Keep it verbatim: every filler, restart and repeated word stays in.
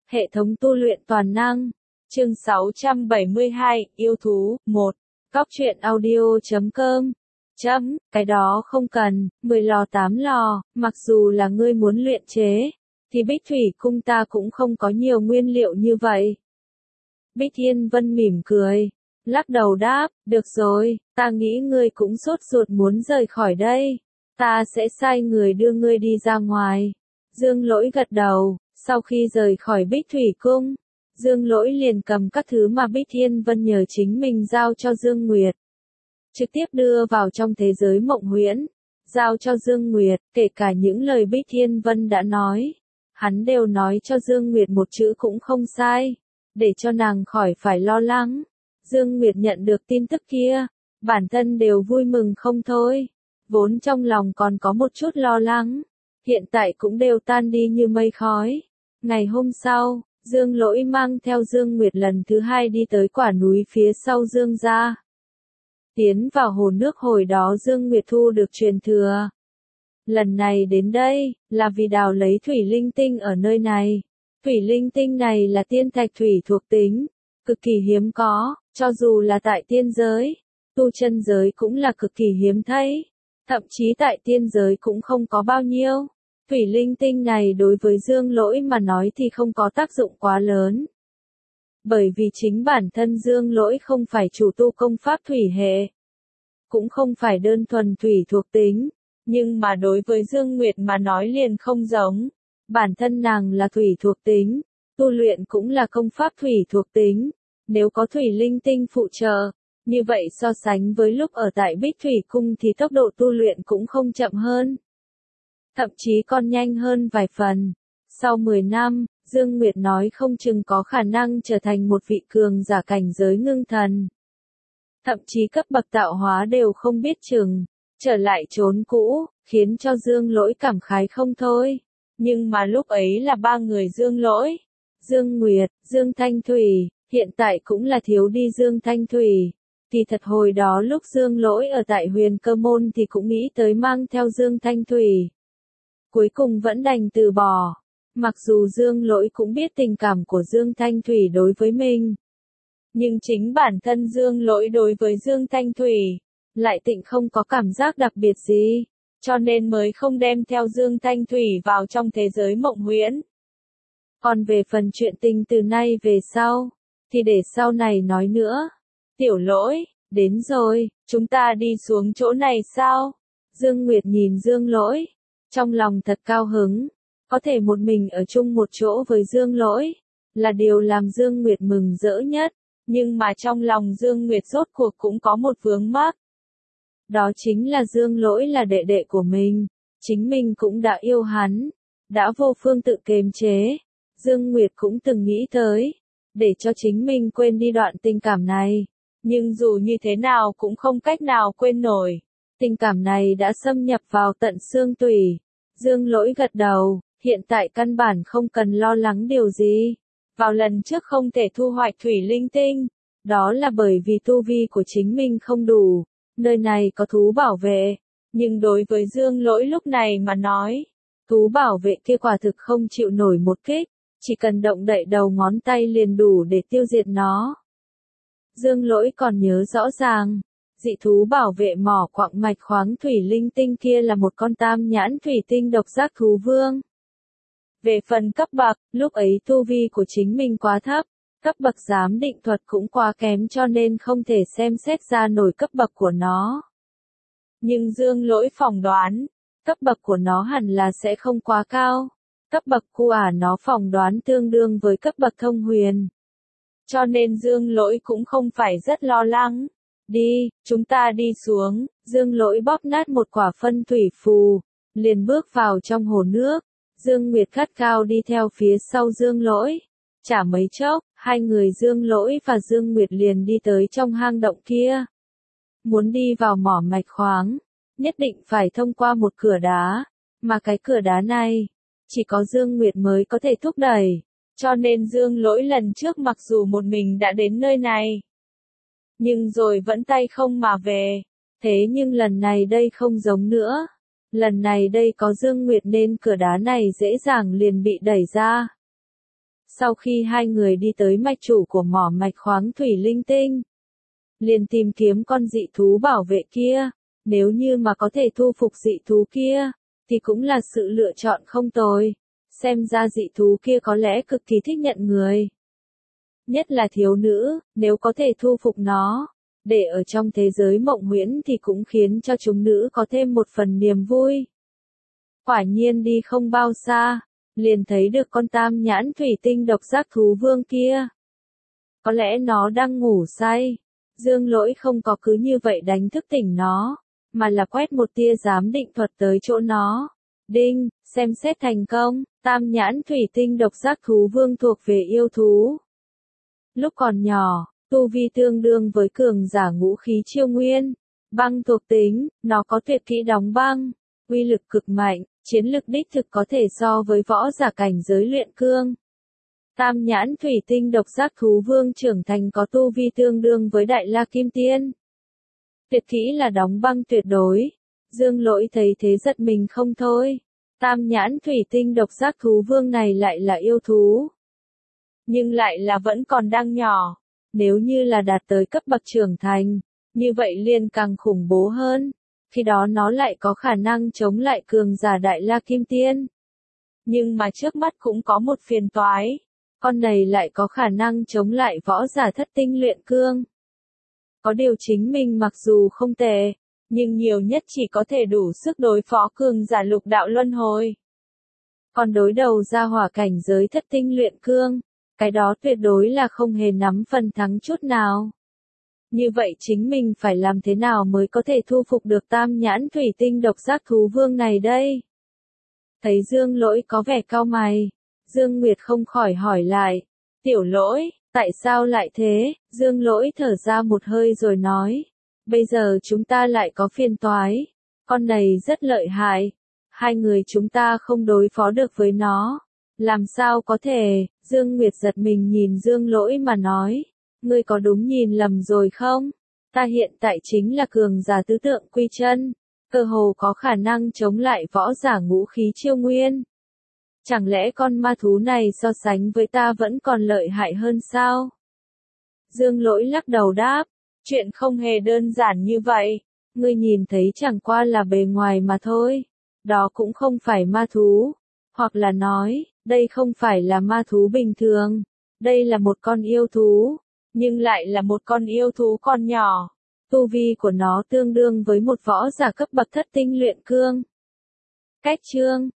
Hệ thống tu luyện toàn năng. Chương sáu trăm bảy mươi hai, yêu thú, một. Cóc truyện audio chấm com. Chấm, cái đó không cần, mười lò tám lò, mặc dù là ngươi muốn luyện chế, thì Bích Thủy cung ta cũng không có nhiều nguyên liệu như vậy. Bích Thiên Vân mỉm cười, lắc đầu đáp, được rồi, ta nghĩ ngươi cũng sốt ruột muốn rời khỏi đây. Ta sẽ sai người đưa ngươi đi ra ngoài. Dương Lỗi gật đầu, sau khi rời khỏi Bích Thủy cung, Dương Lỗi liền cầm các thứ mà Bích Thiên Vân nhờ chính mình giao cho Dương Nguyệt. Trực tiếp đưa vào trong thế giới mộng huyễn, giao cho Dương Nguyệt, kể cả những lời Bích Thiên Vân đã nói. Hắn đều nói cho Dương Nguyệt một chữ cũng không sai, để cho nàng khỏi phải lo lắng. Dương Nguyệt nhận được tin tức kia, bản thân đều vui mừng không thôi, vốn trong lòng còn có một chút lo lắng, hiện tại cũng đều tan đi như mây khói. Ngày hôm sau, Dương Lỗi mang theo Dương Nguyệt lần thứ hai đi tới quả núi phía sau Dương gia. Tiến vào hồ nước hồi đó Dương Nguyệt thu được truyền thừa. Lần này đến đây, là vì đào lấy thủy linh tinh ở nơi này. Thủy linh tinh này là tiên thạch thủy thuộc tính, cực kỳ hiếm có, cho dù là tại tiên giới, tu chân giới cũng là cực kỳ hiếm thấy. Thậm chí tại tiên giới cũng không có bao nhiêu. Thủy linh tinh này đối với Dương Lỗi mà nói thì không có tác dụng quá lớn. Bởi vì chính bản thân Dương Lỗi không phải chủ tu công pháp thủy hệ, cũng không phải đơn thuần thủy thuộc tính, nhưng mà đối với Dương Nguyệt mà nói liền không giống. Bản thân nàng là thủy thuộc tính, tu luyện cũng là công pháp thủy thuộc tính, nếu có thủy linh tinh phụ trợ, như vậy so sánh với lúc ở tại Bích Thủy cung thì tốc độ tu luyện cũng không chậm hơn, thậm chí còn nhanh hơn vài phần. Sau mười năm, Dương Nguyệt nói không chừng có khả năng trở thành một vị cường giả cảnh giới ngưng thần. Thậm chí cấp bậc tạo hóa đều không biết chừng, trở lại chốn cũ, khiến cho Dương Lỗi cảm khái không thôi. Nhưng mà lúc ấy là ba người Dương Lỗi, Dương Nguyệt, Dương Thanh Thủy, hiện tại cũng là thiếu đi Dương Thanh Thủy. Thì thật hồi đó lúc Dương Lỗi ở tại Huyền Cơ Môn thì cũng nghĩ tới mang theo Dương Thanh Thủy. Cuối cùng vẫn đành từ bỏ. Mặc dù Dương Lỗi cũng biết tình cảm của Dương Thanh Thủy đối với mình, nhưng chính bản thân Dương Lỗi đối với Dương Thanh Thủy lại tịnh không có cảm giác đặc biệt gì, cho nên mới không đem theo Dương Thanh Thủy vào trong thế giới mộng huyễn. Còn về phần chuyện tình từ nay về sau, thì để sau này nói nữa. Tiểu Lỗi, đến rồi, chúng ta đi xuống chỗ này sao? Dương Nguyệt nhìn Dương Lỗi, trong lòng thật cao hứng, có thể một mình ở chung một chỗ với Dương Lỗi, là điều làm Dương Nguyệt mừng rỡ nhất, nhưng mà trong lòng Dương Nguyệt rốt cuộc cũng có một vướng mắc. Đó chính là Dương Lỗi là đệ đệ của mình, chính mình cũng đã yêu hắn, đã vô phương tự kiềm chế. Dương Nguyệt cũng từng nghĩ tới, để cho chính mình quên đi đoạn tình cảm này, nhưng dù như thế nào cũng không cách nào quên nổi. Tình cảm này đã xâm nhập vào tận xương tủy. Dương Lỗi gật đầu, hiện tại căn bản không cần lo lắng điều gì. Vào lần trước không thể thu hoạch thủy linh tinh, đó là bởi vì tu vi của chính mình không đủ. Nơi này có thú bảo vệ, nhưng đối với Dương Lỗi lúc này mà nói, thú bảo vệ kia quả thực không chịu nổi một kích, chỉ cần động đậy đầu ngón tay liền đủ để tiêu diệt nó. Dương Lỗi còn nhớ rõ ràng, dị thú bảo vệ mỏ quặng mạch khoáng thủy linh tinh kia là một con tam nhãn thủy tinh độc giác thú vương. Về phần cấp bậc, lúc ấy tu vi của chính mình quá thấp, cấp bậc giám định thuật cũng quá kém cho nên không thể xem xét ra nổi cấp bậc của nó. Nhưng Dương Lỗi phỏng đoán, cấp bậc của nó hẳn là sẽ không quá cao. Cấp bậc của nó phỏng đoán tương đương với cấp bậc thông huyền. Cho nên Dương Lỗi cũng không phải rất lo lắng. Đi, chúng ta đi xuống. Dương Lỗi bóp nát một quả phân thủy phù, liền bước vào trong hồ nước. Dương Nguyệt gắt cao đi theo phía sau Dương Lỗi. Chả mấy chốc, hai người Dương Lỗi và Dương Nguyệt liền đi tới trong hang động kia. Muốn đi vào mỏ mạch khoáng, nhất định phải thông qua một cửa đá, mà cái cửa đá này, chỉ có Dương Nguyệt mới có thể thúc đẩy. Cho nên Dương Lỗi lần trước mặc dù một mình đã đến nơi này, nhưng rồi vẫn tay không mà về. Thế nhưng lần này đây không giống nữa. Lần này đây có Dương Nguyệt nên cửa đá này dễ dàng liền bị đẩy ra. Sau khi hai người đi tới mạch chủ của mỏ mạch khoáng thủy linh tinh, liền tìm kiếm con dị thú bảo vệ kia, nếu như mà có thể thu phục dị thú kia, thì cũng là sự lựa chọn không tồi, xem ra dị thú kia có lẽ cực kỳ thích nhận người. Nhất là thiếu nữ, nếu có thể thu phục nó, để ở trong thế giới mộng huyễn thì cũng khiến cho chúng nữ có thêm một phần niềm vui. Quả nhiên đi không bao xa, liền thấy được con tam nhãn thủy tinh độc giác thú vương kia. Có lẽ nó đang ngủ say, Dương Lỗi không có cứ như vậy đánh thức tỉnh nó, mà là quét một tia giám định thuật tới chỗ nó. Đinh, xem xét thành công, tam nhãn thủy tinh độc giác thú vương thuộc về yêu thú. Lúc còn nhỏ, tu vi tương đương với cường giả ngũ khí chiêu nguyên, băng thuộc tính, nó có tuyệt kỹ đóng băng, uy lực cực mạnh, chiến lực đích thực có thể so với võ giả cảnh giới luyện cương. Tam nhãn thủy tinh độc giác thú vương trưởng thành có tu vi tương đương với đại la kim tiên. Tuyệt kỹ là đóng băng tuyệt đối. Dương Lỗi thấy thế giật mình không thôi. Tam nhãn thủy tinh độc giác thú vương này lại là yêu thú, nhưng lại là vẫn còn đang nhỏ. Nếu như là đạt tới cấp bậc trưởng thành, như vậy liền càng khủng bố hơn. Khi đó nó lại có khả năng chống lại cường giả đại la kim tiên. Nhưng mà trước mắt cũng có một phiền toái. Con này lại có khả năng chống lại võ giả thất tinh luyện cương. Có điều chính mình mặc dù không tệ, nhưng nhiều nhất chỉ có thể đủ sức đối phó cường giả lục đạo luân hồi. Còn đối đầu ra hỏa cảnh giới thất tinh luyện cương, cái đó tuyệt đối là không hề nắm phần thắng chút nào. Như vậy chính mình phải làm thế nào mới có thể thu phục được tam nhãn thủy tinh độc giác thú vương này đây? Thấy Dương Lỗi có vẻ cau mày, Dương Nguyệt không khỏi hỏi lại, tiểu Lỗi, tại sao lại thế? Dương Lỗi thở ra một hơi rồi nói, bây giờ chúng ta lại có phiền toái, con này rất lợi hại, hai người chúng ta không đối phó được với nó, làm sao có thể? Dương Nguyệt giật mình nhìn Dương Lỗi mà nói, ngươi có đúng nhìn lầm rồi không? Ta hiện tại chính là cường giả tứ tượng quy chân, cơ hồ có khả năng chống lại võ giả ngũ khí chiêu nguyên. Chẳng lẽ con ma thú này so sánh với ta vẫn còn lợi hại hơn sao? Dương Lỗi lắc đầu đáp, chuyện không hề đơn giản như vậy, ngươi nhìn thấy chẳng qua là bề ngoài mà thôi, đó cũng không phải ma thú, hoặc là nói, đây không phải là ma thú bình thường, đây là một con yêu thú, nhưng lại là một con yêu thú con nhỏ, tu vi của nó tương đương với một võ giả cấp bậc thất tinh luyện cương. Cách chương